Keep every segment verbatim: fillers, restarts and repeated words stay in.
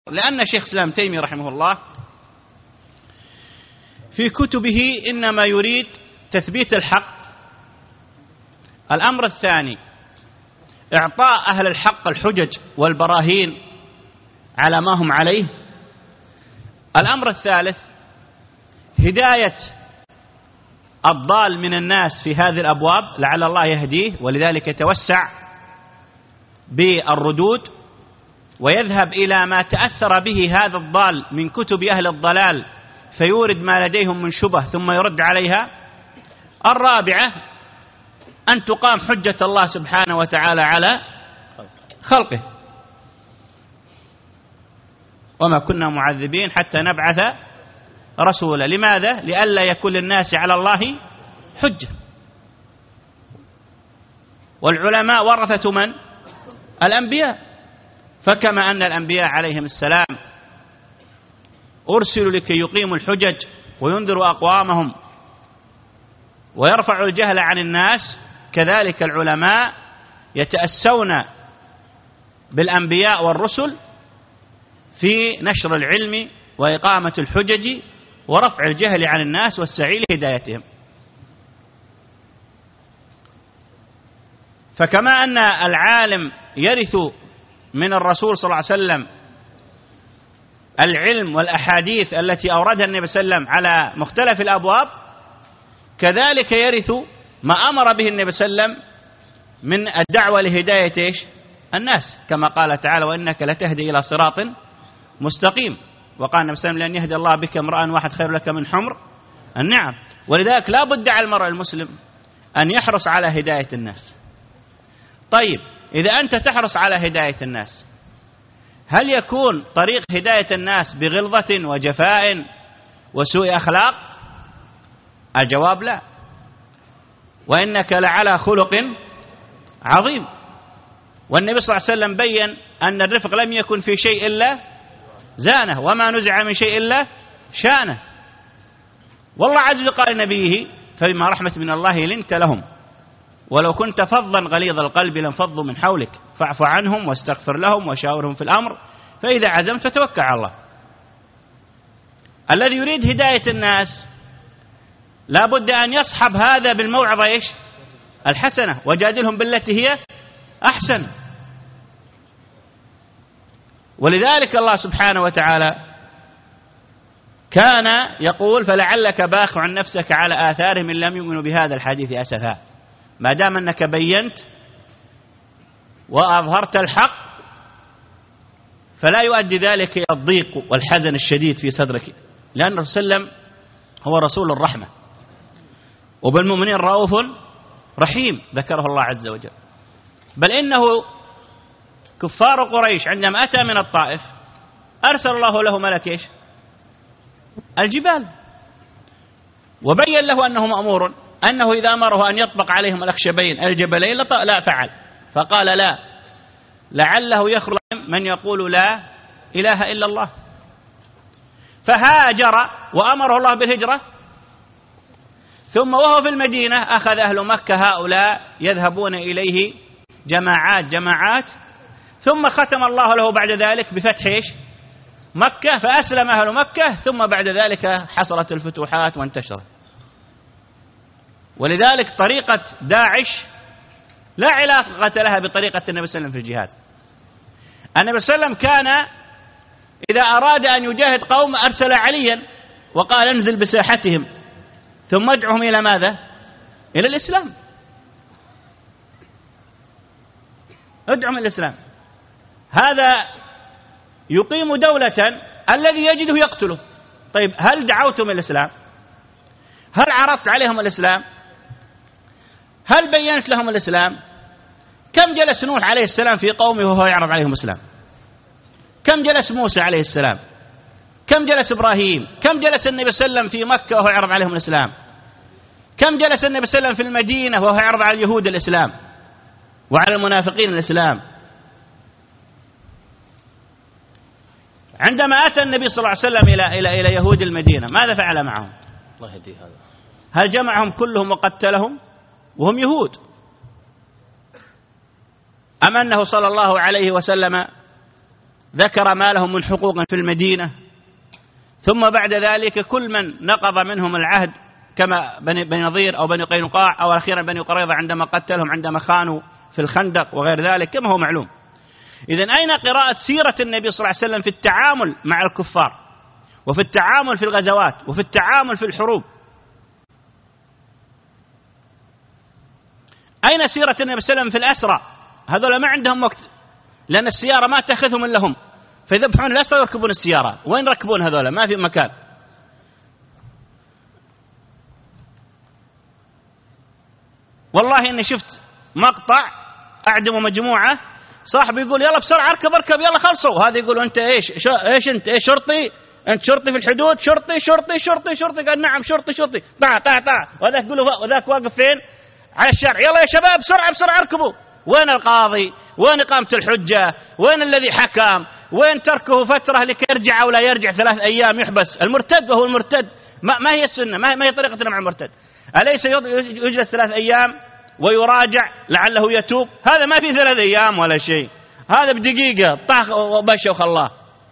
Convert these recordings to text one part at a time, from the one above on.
لأن شيخ الإسلام تيمية رحمه الله في كتبه إنما يريد تثبيت الحق. الأمر الثاني إعطاء أهل الحق الحجج والبراهين على ما هم عليه. الأمر الثالث هداية الضال من الناس في هذه الأبواب لعل الله يهديه، ولذلك يتوسع بالردود ويذهب إلى ما تأثر به هذا الضال من كتب أهل الضلال فيورد ما لديهم من شبه ثم يرد عليها. الرابعة أن تقام حجة الله سبحانه وتعالى على خلقه، وما كنا معذبين حتى نبعث رسولا. لماذا؟ لئلا يكون للناس على الله حجة. والعلماء ورثة من؟ الأنبياء. فكما أن الأنبياء عليهم السلام أرسلوا لكي يقيموا الحجج وينذروا أقوامهم ويرفعوا الجهل عن الناس، كذلك العلماء يتأسون بالأنبياء والرسل في نشر العلم وإقامة الحجج ورفع الجهل عن الناس والسعي لهدايتهم. فكما أن العالم يرث من الرسول صلى الله عليه وسلم العلم والأحاديث التي أوردها النبي صلى الله عليه وسلم على مختلف الأبواب، كذلك يرث ما أمر به النبي صلى الله عليه وسلم من الدعوة لهداية إيش؟ الناس، كما قال تعالى: وإنك لتهدي إلى صراط مستقيم. وقال النبي صلى الله عليه وسلم: لأن يهدي الله بك امرأ واحد خير لك من حمر النعم. ولذلك لا بد على المرء المسلم أن يحرص على هداية الناس. طيب، إذا أنت تحرص على هداية الناس، هل يكون طريق هداية الناس بغلظة وجفاء وسوء أخلاق؟ الجواب لا. وإنك لعلى خلق عظيم. والنبي صلى الله عليه وسلم بين أن الرفق لم يكن في شيء إلا زانه، وما نزع من شيء إلا شانه. والله عز وجل قال لنبيه: فبما رحمة من الله لنت لهم ولو كنت فظا غليظ القلب لانفضوا من حولك فاعف عنهم واستغفر لهم وشاورهم في الأمر فإذا عزمت فتوكل على الله. الذي يريد هداية الناس لا بد أن يصحب هذا بالموعظة إيش؟ الحسنة، وجادلهم بالتي هي أحسن. ولذلك الله سبحانه وتعالى كان يقول: فلعلك باخع نفسك على آثارهم إن لم يؤمنوا بهذا الحديث أسفا. ما دام أنك بينت وأظهرت الحق فلا يؤدي ذلك إلى الضيق والحزن الشديد في صدرك، لأن الرسول صلى الله عليه وسلم هو رسول الرحمة وبالمؤمنين رؤوف رحيم، ذكره الله عز وجل. بل إنه كفار قريش عندما أتى من الطائف أرسل الله له ملك إيش؟ الجبال، وبين له أنه مأمور أنه إذا أمره أن يطبق عليهم الأخشبين الجبلين لا فعل، فقال: لا، لعله يخرج من يقول لا إله إلا الله. فهاجر وأمره الله بالهجرة، ثم وهو في المدينة أخذ أهل مكة هؤلاء يذهبون إليه جماعات جماعات، ثم ختم الله له بعد ذلك بفتح إيش؟ مكة، فأسلم أهل مكة، ثم بعد ذلك حصلت الفتوحات وانتشرت. ولذلك طريقة داعش لا علاقة لها بطريقة النبي صلى الله عليه وسلم في الجهاد. النبي صلى الله عليه وسلم كان إذا أراد أن يجاهد قوم أرسل عليا وقال: انزل بساحتهم ثم ادعهم إلى ماذا؟ إلى الإسلام. ادعهم إلى الإسلام. هذا يقيم دولة الذي يجده يقتله. طيب، هل دعوتم إلى الإسلام؟ هل عرضت عليهم الإسلام؟ هل بينت لهم الإسلام؟ كم جلس نوح عليه السلام في قومه وهو يعرض عليهم الإسلام؟ كم جلس موسى عليه السلام؟ كم جلس إبراهيم؟ كم جلس النبي صلى الله عليه وسلم في مكة وهو يعرض عليهم الإسلام؟ كم جلس النبي صلى الله عليه وسلم في المدينة وهو يعرض على اليهود الإسلام وعلى المنافقين الإسلام؟ عندما أتى النبي صلى الله عليه وسلم إلى إلى إلى يهود المدينة ماذا فعل معهم؟ الله يهدي هذا. هل جمعهم كلهم وقتلهم وهم يهود؟ أم أنه صلى الله عليه وسلم ذكر ما لهم من حقوق في المدينة، ثم بعد ذلك كل من نقض منهم العهد كما بني نضير أو بني قينقاع أو أخيرا بني قريظة عندما قتلهم عندما خانوا في الخندق وغير ذلك كما هو معلوم. إذن أين قراءة سيرة النبي صلى الله عليه وسلم في التعامل مع الكفار وفي التعامل في الغزوات وفي التعامل في الحروب؟ أين سيرة النبي صلى الله عليه وسلم في الأسرى؟ هذول ما عندهم وقت، لأن السيارة ما تأخذهم إلا هم، فيذبحون الأسرى ويركبون السيارة. وين ركبون هذول؟ ما في مكان. والله إني شفت مقطع أعدموا مجموعة، صاحب يقول يلا بسرعة اركب اركب يلا خلصوا، هذا يقول أنت إيش إيش أنت إيش شرطي؟ أنت شرطي في الحدود؟ شرطي شرطي شرطي شرطي قال نعم شرطي شرطي طع طع طع. وذاك يقول وذاك واقف فين؟ على الشارع، يلا يا شباب بسرعة بسرعة اركبوا. وين القاضي؟ وين إقامة الحجة؟ وين الذي حكم؟ وين تركه فترة لكي يرجع أو لا يرجع ثلاث أيام يحبس؟ المرتد وهو المرتد ما, ما هي السنة، ما هي طريقتنا مع المرتد؟ أليس يجلس ثلاث أيام ويراجع لعله يتوب؟ هذا ما في ثلاث أيام ولا شيء، هذا بدقيقة طاخ وبش وخلاه.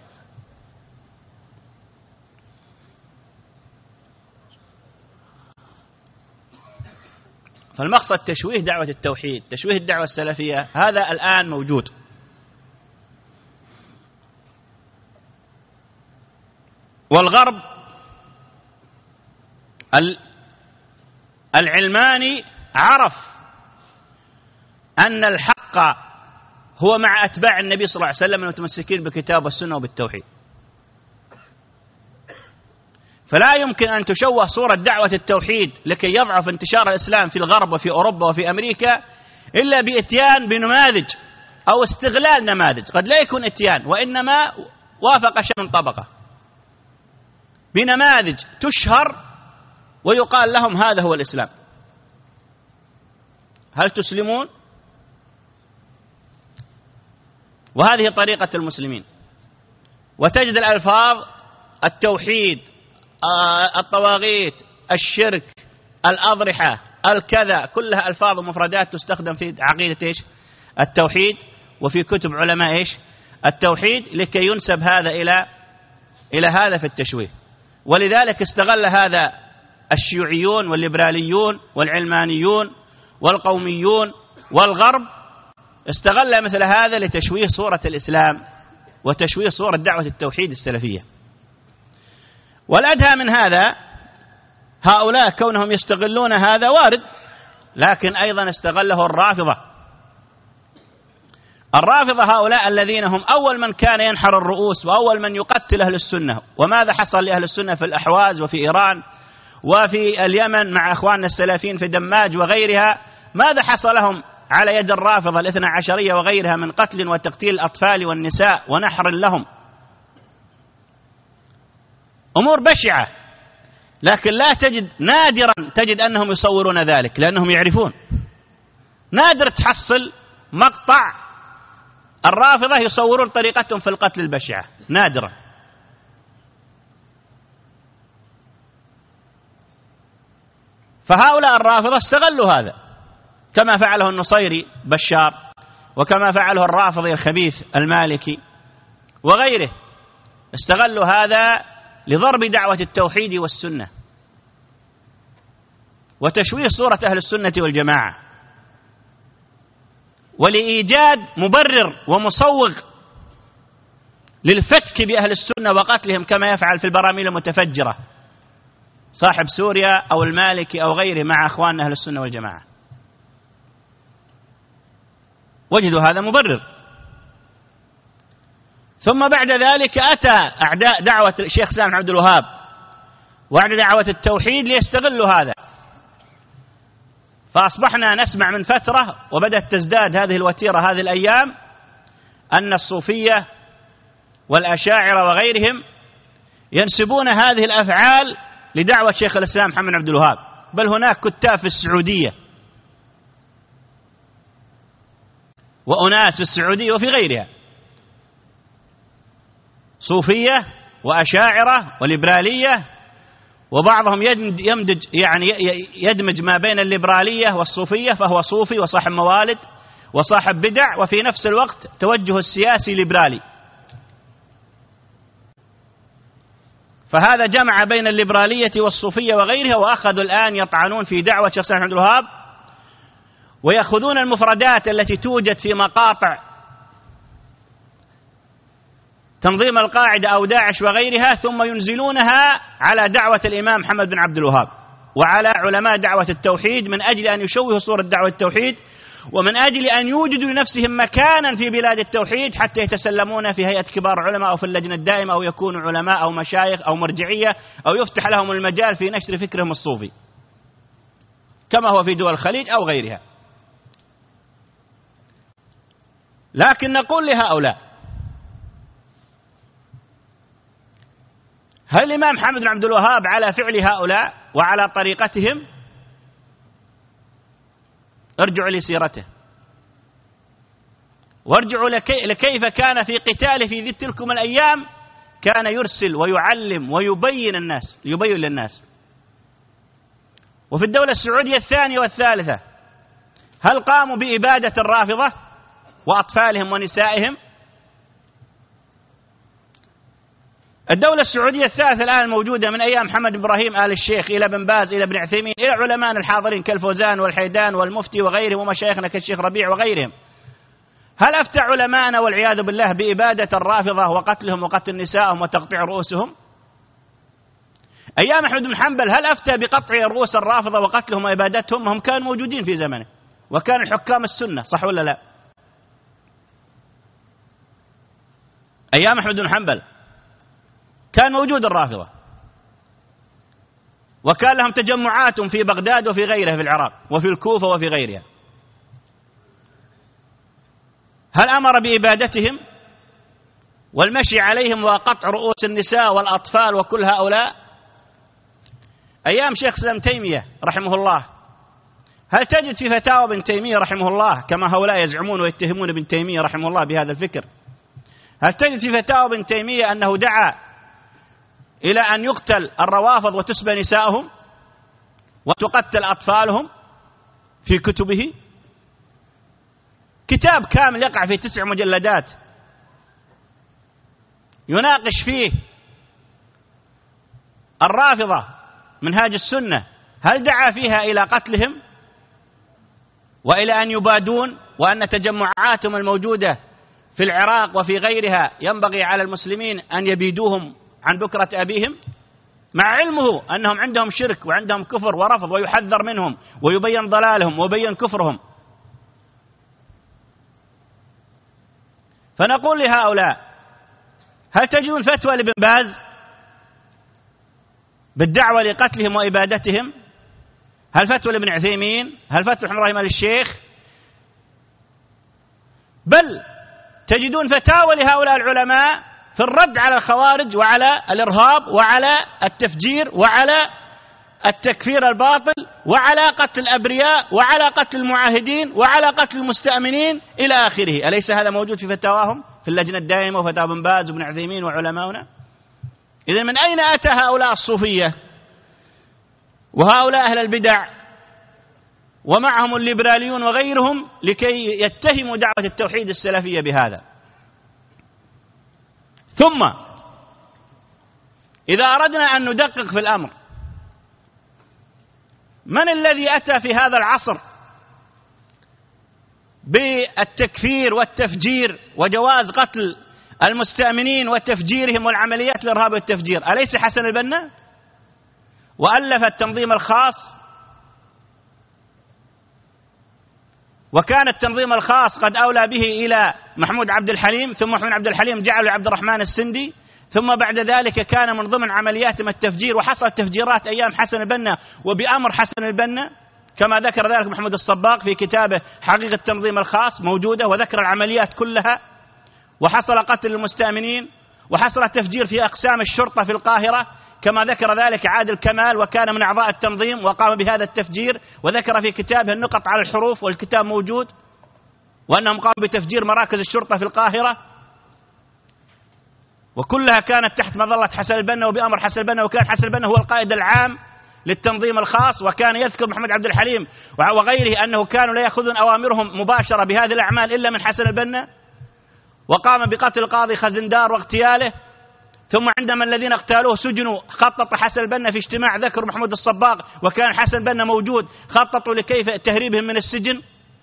فالمقصد تشويه دعوة التوحيد، تشويه الدعوة السلفية، هذا الآن موجود. والغرب العلماني عرف أن الحق هو مع أتباع النبي صلى الله عليه وسلم المتمسكين بالكتاب والسنة وبالتوحيد، فلا يمكن أن تشوه صورة دعوة التوحيد لكي يضعف انتشار الإسلام في الغرب وفي أوروبا وفي أمريكا إلا بإتيان بنماذج أو استغلال نماذج، قد لا يكون إتيان وإنما وافق شيء من طبقة، بنماذج تشهر ويقال لهم هذا هو الإسلام. هل تسلمون؟ وهذه طريقة المسلمين. وتجد الألفاظ التوحيد، الطواغيت، الشرك، الأضرحة، الكذا، كلها ألفاظ ومفردات تستخدم في عقيدة إيش؟ التوحيد، وفي كتب علماء إيش؟ التوحيد، لكي ينسب هذا إلى إلى هذا في التشويه. ولذلك استغل هذا الشيوعيون والليبراليون والعلمانيون والقوميون والغرب، استغل مثل هذا لتشويه صورة الإسلام وتشويه صورة دعوة التوحيد السلفية. والأدهى من هذا هؤلاء كونهم يستغلون هذا وارد، لكن أيضا استغله الرافضة. الرافضة هؤلاء الذين هم أول من كان ينحر الرؤوس وأول من يقتل أهل السنة. وماذا حصل لأهل السنة في الأحواز وفي إيران وفي اليمن مع أخواننا السلفيين في دماج وغيرها؟ ماذا حصل لهم على يد الرافضة الاثنى عشرية وغيرها من قتل وتقتيل الأطفال والنساء ونحر لهم؟ أمور بشعة، لكن لا تجد، نادرا تجد أنهم يصورون ذلك لأنهم يعرفون. نادر تحصل مقطع الرافضة يصورون طريقتهم في القتل البشعة، نادرا. فهؤلاء الرافضة استغلوا هذا كما فعله النصيري بشار، وكما فعله الرافضي الخبيث المالكي وغيره، استغلوا هذا لضرب دعوة التوحيد والسنة وتشويه صورة أهل السنة والجماعة، ولإيجاد مبرر ومصوغ للفتك بأهل السنة وقتلهم كما يفعل في البراميل المتفجرة صاحب سوريا أو المالكي أو غيره مع أخواننا أهل السنة والجماعة. وجدوا هذا مبرر. ثم بعد ذلك أتى أعداء دعوة الشيخ سامح عبد الوهاب وأعداء دعوة التوحيد ليستغلوا هذا، فأصبحنا نسمع من فترة وبدأت تزداد هذه الوتيرة هذه الأيام أن الصوفية والأشاعرة وغيرهم ينسبون هذه الأفعال لدعوة شيخ الإسلام محمد عبد الوهاب، بل هناك كتاب في السعودية وأناس في السعودية وفي غيرها صوفية وأشاعرة وليبرالية، وبعضهم يمدج يعني يدمج ما بين الليبرالية والصوفية، فهو صوفي وصاحب موالد وصاحب بدع وفي نفس الوقت توجه السياسي ليبرالي، فهذا جمع بين الليبرالية والصوفية وغيرها، وأخذوا الآن يطعنون في دعوة شيخ سعد عبد الوهاب، ويأخذون المفردات التي توجد في مقاطع تنظيم القاعدة أو داعش وغيرها، ثم ينزلونها على دعوة الإمام محمد بن عبد الوهاب وعلى علماء دعوة التوحيد، من أجل أن يشوهوا صورة دعوة التوحيد، ومن أجل أن يوجدوا لنفسهم مكانا في بلاد التوحيد حتى يتسلمون في هيئة كبار علماء أو في اللجنة الدائمة، أو يكونوا علماء أو مشايخ أو مرجعية، أو يفتح لهم المجال في نشر فكرهم الصوفي كما هو في دول الخليج أو غيرها. لكن نقول لهؤلاء: هل الإمام محمد بن عبد الوهاب على فعل هؤلاء وعلى طريقتهم؟ ارجعوا لسيرته، وارجعوا لكي لكيف كان في قتاله في تلكم الأيام، كان يرسل ويعلم ويبين الناس يبين للناس. وفي الدولة السعودية الثانية والثالثة هل قاموا بإبادة الرافضة وأطفالهم ونسائهم؟ الدولة السعودية الثالثة الآن موجودة من أيام محمد بن إبراهيم آل الشيخ إلى بن باز إلى ابن عثيمين إلى علماء الحاضرين كالفوزان والحيدان والمفتي وغيرهم ومشايخنا كالشيخ ربيع وغيرهم. هل أفتى علماءنا والعياذ بالله بإبادة الرافضة وقتلهم وقتل نسائهم وتقطيع رؤوسهم؟ أيام أحمد بن حنبل هل أفتى بقطع رؤوس الرافضة وقتلهم وإبادتهم؟ هم كانوا موجودين في زمنه، وكان الحكام السنة، صح ولا لا؟ أيام أحمد بن حنبل كان موجود الرافضة، وكان لهم تجمعات في بغداد وفي غيرها في العراق وفي الكوفة وفي غيرها. هل أمر بإبادتهم والمشي عليهم وقطع رؤوس النساء والأطفال وكل هؤلاء؟ أيام شيخ الإسلام تيمية رحمه الله هل تجد في فتاوى ابن تيمية رحمه الله، كما هؤلاء يزعمون ويتهمون ابن تيمية رحمه الله بهذا الفكر، هل تجد في فتاوى ابن تيمية أنه دعا إلى أن يقتل الروافض وتسبى نسائهم وتقتل أطفالهم في كتبه؟ كتاب كامل يقع في تسع مجلدات يناقش فيه الرافضة منهاج السنة، هل دعا فيها إلى قتلهم وإلى أن يبادون، وأن تجمعاتهم الموجودة في العراق وفي غيرها ينبغي على المسلمين أن يبيدوهم عن بكرة أبيهم، مع علمه أنهم عندهم شرك وعندهم كفر ورفض، ويحذر منهم ويبين ضلالهم ويبين كفرهم؟ فنقول لهؤلاء: هل تجدون فتوى لابن باز بالدعوة لقتلهم وإبادتهم؟ هل فتوى لابن عثيمين؟ هل فتوى محمد إبراهيم آل الشيخ؟ بل تجدون فتاوى لهؤلاء العلماء في الرد على الخوارج وعلى الإرهاب وعلى التفجير وعلى التكفير الباطل وعلى قتل الأبرياء وعلى قتل المعاهدين وعلى قتل المستأمنين إلى آخره. أليس هذا موجود في فتاواهم في اللجنة الدائمة وفتاوى ابن باز وابن عثيمين وعلماؤنا؟ إذن من أين أتى هؤلاء الصوفية وهؤلاء أهل البدع ومعهم الليبراليون وغيرهم لكي يتهموا دعوة التوحيد السلفية بهذا؟ ثم إذا أردنا أن ندقق في الأمر، من الذي أتى في هذا العصر بالتكفير والتفجير وجواز قتل المستأمنين وتفجيرهم والعمليات الإرهاب والتفجير؟ أليس حسن البنا؟ وألف التنظيم الخاص، وكان التنظيم الخاص قد أولى به إلى محمود عبد الحليم، ثم محمود عبد الحليم جعله عبد الرحمن السندي، ثم بعد ذلك كان من ضمن عملياتهم التفجير، وحصل تفجيرات أيام حسن البنا وبأمر حسن البنا كما ذكر ذلك محمود الصباغ في كتابه حقيقة التنظيم الخاص موجودة، وذكر العمليات كلها، وحصل قتل المستأمنين، وحصل تفجير في أقسام الشرطة في القاهرة كما ذكر ذلك عادل كمال وكان من أعضاء التنظيم وقام بهذا التفجير، وذكر في كتابه النقط على الحروف والكتاب موجود، وأنهم قاموا بتفجير مراكز الشرطة في القاهرة، وكلها كانت تحت مظلة حسن البنا وبأمر حسن البنا، وكان حسن البنا هو القائد العام للتنظيم الخاص. وكان يذكر محمد عبد الحليم وغيره أنه كانوا لا يأخذون أوامرهم مباشرة بهذه الأعمال إلا من حسن البنا، وقام بقتل القاضي خزندار واغتياله، ثم عندما الذين اغتالوه سجنوا خطط حسن البنا في اجتماع ذكر محمود الصباغ وكان حسن البنا موجود، خططوا لكيف تهريبهم من السجن.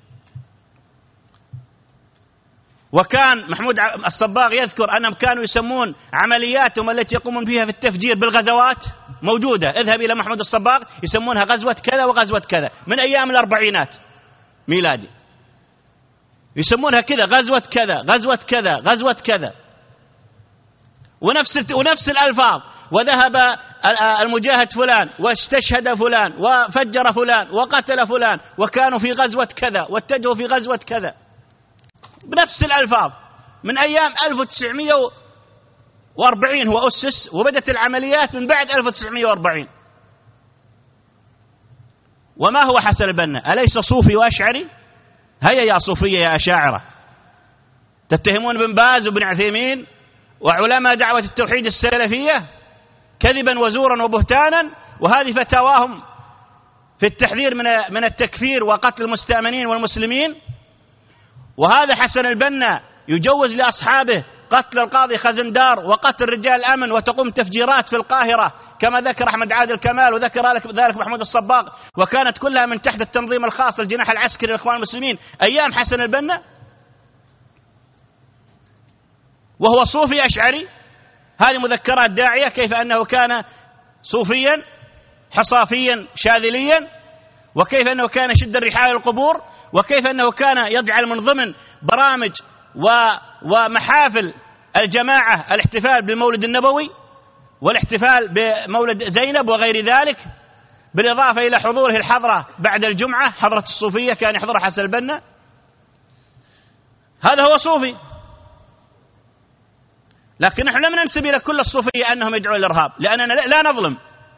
وكان محمود الصباغ يذكر أنهم كانوا يسمون عملياتهم التي يقومون بها في التفجير بالغزوات موجودة، اذهب إلى محمود الصباغ يسمونها غزوة كذا وغزوة كذا من أيام الأربعينات ميلادي، يسمونها كذا غزوة كذا غزوة كذا غزوة كذا، ونفس ونفس الألفاظ، وذهب المجاهد فلان واستشهد فلان وفجر فلان وقتل فلان وكانوا في غزوة كذا واتجهوا في غزوة كذا بنفس الألفاظ من أيام ألف وتسعمائة وأربعين هو أسس، وبدت العمليات من بعد ألف وتسعمائة وأربعين. وما هو حسن البنا؟ أليس صوفي وأشعري؟ هيا يا صوفية يا أشاعرة، تتهمون ابن باز وابن عثيمين وعلماء دعوة التوحيد السلفية كذبا وزورا وبهتانا، وهذه فتاواهم في التحذير من من التكفير وقتل المستأمنين والمسلمين. وهذا حسن البنا يجوز لأصحابه قتل القاضي خزندار وقتل رجال الأمن وتقوم تفجيرات في القاهرة كما ذكر أحمد عادل كمال وذكر ذلك محمود الصباغ، وكانت كلها من تحت التنظيم الخاص الجناح العسكري للإخوان المسلمين أيام حسن البنا، وهو صوفي أشعري. هذه مذكرات داعية كيف أنه كان صوفيا حصافيا شاذليا، وكيف أنه كان يشد الرحال القبور، وكيف أنه كان يجعل من ضمن برامج ومحافل الجماعة الاحتفال بالمولد النبوي والاحتفال بمولد زينب وغير ذلك، بالإضافة إلى حضوره الحضرة بعد الجمعة، حضرة الصوفية كان يحضرها حسن البنا. هذا هو صوفي. لكن نحن لم ننسب إلى كل الصوفية أنهم يدعون الإرهاب، لأننا لا نظلم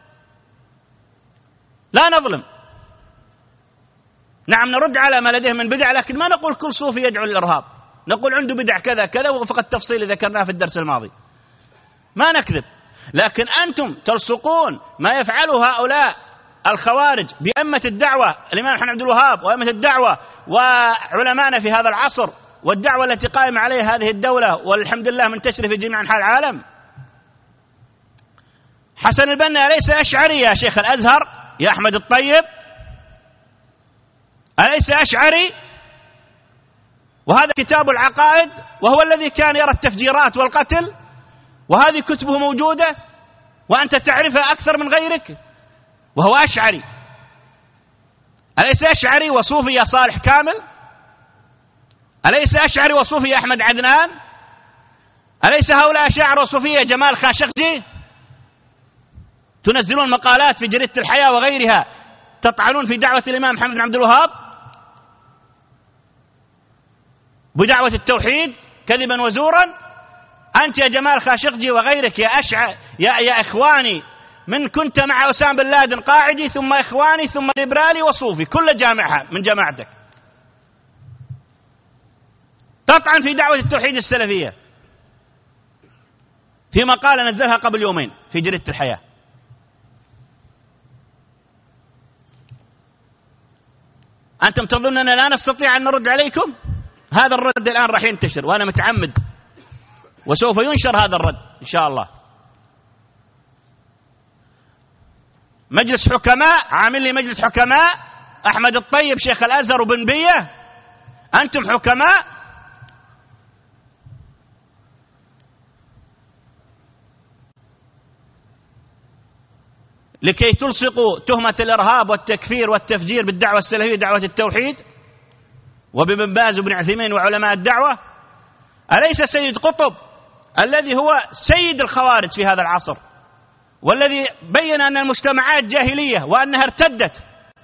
لا نظلم نعم نرد على ما لديه من بدع، لكن ما نقول كل صوفي يدعو للإرهاب، نقول عنده بدع كذا كذا وفق التفصيل ذكرناه في الدرس الماضي، ما نكذب. لكن أنتم تلصقون ما يفعله هؤلاء الخوارج بأمة الدعوة، الإمام محمد عبد الوهاب وأمة الدعوة وعلماءنا في هذا العصر والدعوة التي قائمة عليها هذه الدولة والحمد لله منتشرة في جميع أنحاء العالم. حسن البنا أليس أشعري يا شيخ الأزهر يا أحمد الطيب؟ أليس أشعري؟ وهذا كتاب العقائد، وهو الذي كان يرى التفجيرات والقتل، وهذه كتبه موجودة وأنت تعرفها أكثر من غيرك، وهو أشعري. أليس أشعري وصوفي يا صالح كامل؟ أليس أشعري وصوفي يا أحمد عدنان؟ أليس هؤلاء أشاعر وصوفية جمال خاشقجي؟ تنزلون مقالات في جريدة الحياة وغيرها تطعنون في دعوة الإمام محمد بن عبد الوهاب بدعوة التوحيد كذبا وزورا. أنت يا جمال خاشقجي وغيرك يا أشعر يا, يا إخواني، من كنت مع أسامة بن لادن قاعدي ثم إخواني ثم ليبرالي وصوفي كل جامعة من جماعتك، تطعن في دعوة التوحيد السلفية في مقالة نزلها قبل يومين في جريدة الحياة. أنتم تظنون أننا لا نستطيع أن نرد عليكم؟ هذا الرد الآن راح ينتشر وأنا متعمد، وسوف ينشر هذا الرد إن شاء الله. مجلس حكماء، عامل لي مجلس حكماء أحمد الطيب شيخ الأزهر وبن بية، أنتم حكماء؟ لكي تلصقوا تهمة الإرهاب والتكفير والتفجير بالدعوة السلفية دعوة التوحيد وبابن باز وابن عثيمين وعلماء الدعوة. أليس سيد قطب الذي هو سيد الخوارج في هذا العصر والذي بين أن المجتمعات جاهلية وأنها ارتدت،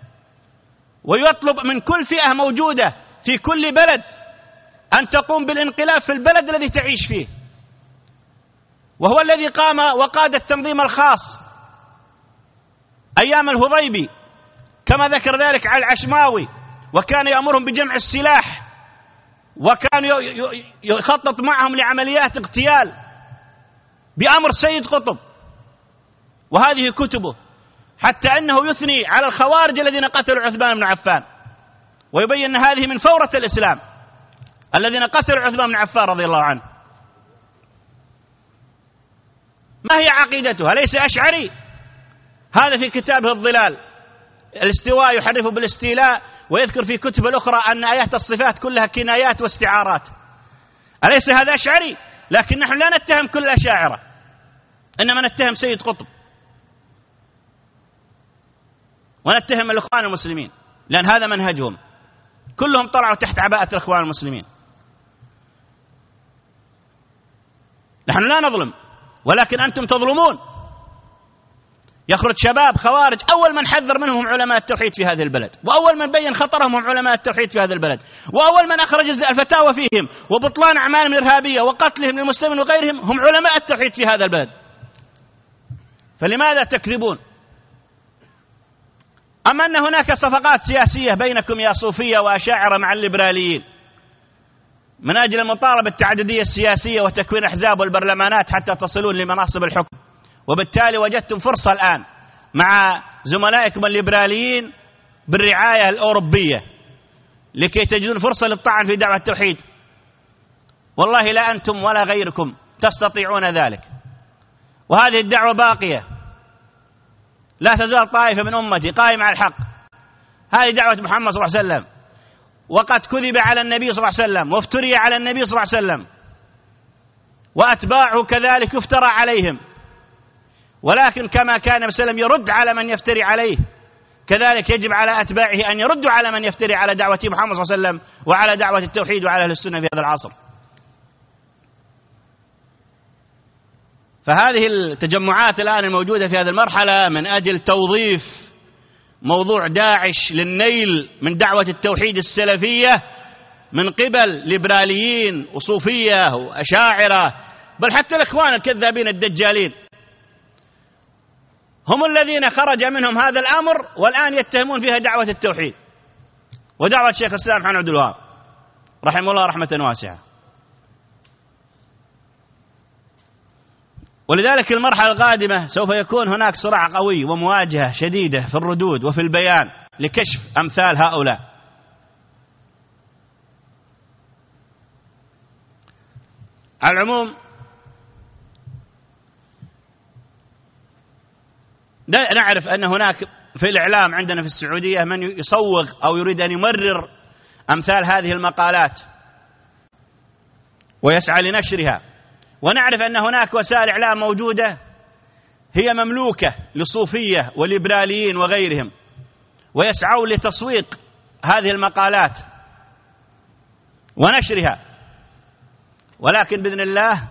ويطلب من كل فئة موجودة في كل بلد أن تقوم بالانقلاب في البلد الذي تعيش فيه، وهو الذي قام وقاد التنظيم الخاص أيام الهضيبي كما ذكر ذلك على العشماوي، وكان يأمرهم بجمع السلاح وكان يخطط معهم لعمليات اغتيال بأمر سيد قطب، وهذه كتبه، حتى أنه يثني على الخوارج الذين قتلوا عثمان بن عفان ويبين أن هذه من فورة الإسلام الذين قتلوا عثمان بن عفان رضي الله عنه. ما هي عقيدته؟ ليس أشعري؟ هذا في كتابه الظلال الاستواء يحرف بالاستيلاء، ويذكر في كتب الأخرى أن آيات الصفات كلها كنايات واستعارات. أليس هذا أشعري؟ لكن نحن لا نتهم كل الأشاعرة، إنما نتهم سيد قطب ونتهم الإخوان المسلمين، لأن هذا منهجهم، كلهم طلعوا تحت عباءة الإخوان المسلمين. نحن لا نظلم، ولكن أنتم تظلمون. يخرج شباب خوارج، أول من حذر منهم هم علماء التوحيد في هذه البلد، وأول من بين خطرهم هم علماء التوحيد في هذا البلد، وأول من أخرج الفتاوى فيهم وبطلان أعمالهم الإرهابية وقتلهم للمسلمين وغيرهم هم علماء التوحيد في هذا البلد. فلماذا تكذبون؟ أما أن هناك صفقات سياسية بينكم يا صوفية وأشاعرة مع الليبراليين من أجل المطالبة التعددية السياسية وتكوين أحزاب والبرلمانات حتى تصلون لمناصب الحكم، وبالتالي وجدتم فرصة الآن مع زملائكم الليبراليين بالرعاية الأوروبية لكي تجدون فرصة للطعن في دعوة التوحيد. والله لا أنتم ولا غيركم تستطيعون ذلك، وهذه الدعوة باقية، لا تزال طائفة من أمتي قائمة على الحق. هذه دعوة محمد صلى الله عليه وسلم، وقد كذب على النبي صلى الله عليه وسلم وافتري على النبي صلى الله عليه وسلم، وأتباعه كذلك يفترى عليهم، ولكن كما كان النبي صلى الله عليه وسلم يرد على من يفتري عليه، كذلك يجب على أتباعه أن يردوا على من يفتري على دعوة محمد صلى الله عليه وسلم وعلى دعوة التوحيد وعلى أهل السنة في هذا العصر. فهذه التجمعات الآن الموجودة في هذه المرحلة من أجل توظيف موضوع داعش للنيل من دعوة التوحيد السلفية من قبل ليبراليين وصوفية وأشاعرة، بل حتى الإخوان الكذابين الدجالين هم الذين خرج منهم هذا الأمر، والآن يتهمون فيها دعوة التوحيد ودعوة شيخ الإسلام محمد عبد الوهاب رحمه الله رحمة واسعة. ولذلك المرحلة القادمة سوف يكون هناك صراع قوي ومواجهة شديدة في الردود وفي البيان لكشف أمثال هؤلاء. على العموم نعرف أن هناك في الإعلام عندنا في السعودية من يصوغ أو يريد أن يمرر أمثال هذه المقالات ويسعى لنشرها، ونعرف أن هناك وسائل إعلام موجودة هي مملوكة لصوفية وليبراليين وغيرهم، ويسعوا لتسويق هذه المقالات ونشرها، ولكن بإذن الله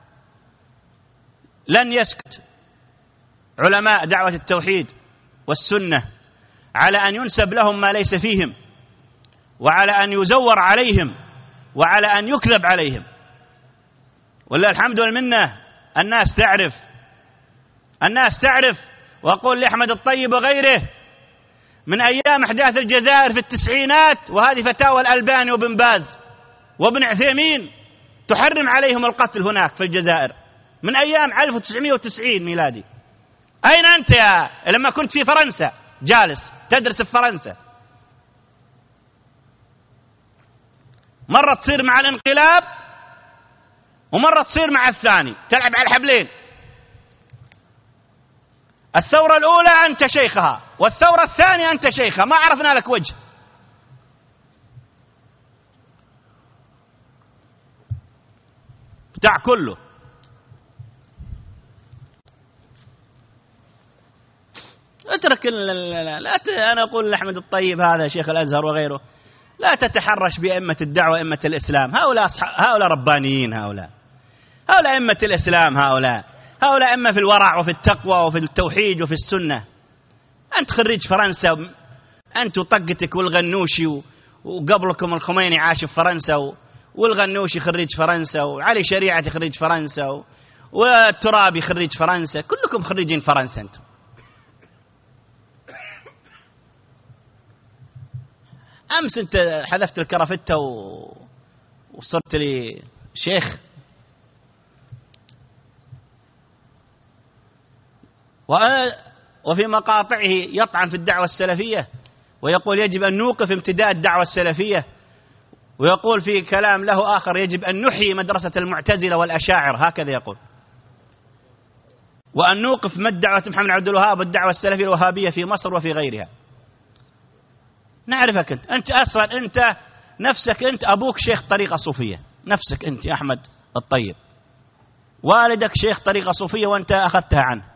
لن يسكت علماء دعوة التوحيد والسنة على أن ينسب لهم ما ليس فيهم، وعلى أن يزور عليهم، وعلى أن يكذب عليهم. والله الحمد والمنة الناس تعرف الناس تعرف وأقول لأحمد الطيب وغيره من أيام أحداث الجزائر في التسعينات، وهذه فتاوى الألباني وابن باز وابن عثيمين تحرم عليهم القتل هناك في الجزائر من أيام ألف وتسعمائة وتسعين ميلادي. أين أنت يا لما كنت في فرنسا جالس تدرس في فرنسا؟ مرة تصير مع الانقلاب ومرة تصير مع الثاني، تلعب على الحبلين. الثورة الأولى أنت شيخها، والثورة الثانية أنت شيخها، ما عرفنا لك وجه. بتاع كله. اترك لا, لا ت... أنا أقول لأحمد الطيب هذا شيخ الأزهر وغيره لا تتحرش بأئمة الدعوة أئمة الإسلام، هؤلاء هؤلاء ربانيين، هؤلاء هؤلاء أئمة الإسلام، هؤلاء هؤلاء أئمة في الورع وفي التقوى وفي التوحيد وفي السنة. أنت خريج فرنسا، أنت وطقتك والغنوشي، وقبلكم الخميني عاش في فرنسا، والغنوشي خريج فرنسا، وعلي شريعتي خريج فرنسا، والترابي خريج فرنسا، كلكم خريجين فرنسا. أنتم أمس أنت حذفت الكرافتة وصرت لي شيخ، وفي مقاطعه يطعن في الدعوة السلفية ويقول يجب أن نوقف امتداد الدعوة السلفية، ويقول في كلام له آخر يجب أن نحيي مدرسة المعتزلة والأشاعر، هكذا يقول. وأن نوقف مد دعوة محمد عبد الوهاب والدعوة السلفية الوهابية في مصر وفي غيرها. نعرفك أنت أنت أصلا أنت نفسك أنت أبوك شيخ طريقة صوفية، نفسك أنت يا أحمد الطيب والدك شيخ طريقة صوفية وأنت أخذتها عنه.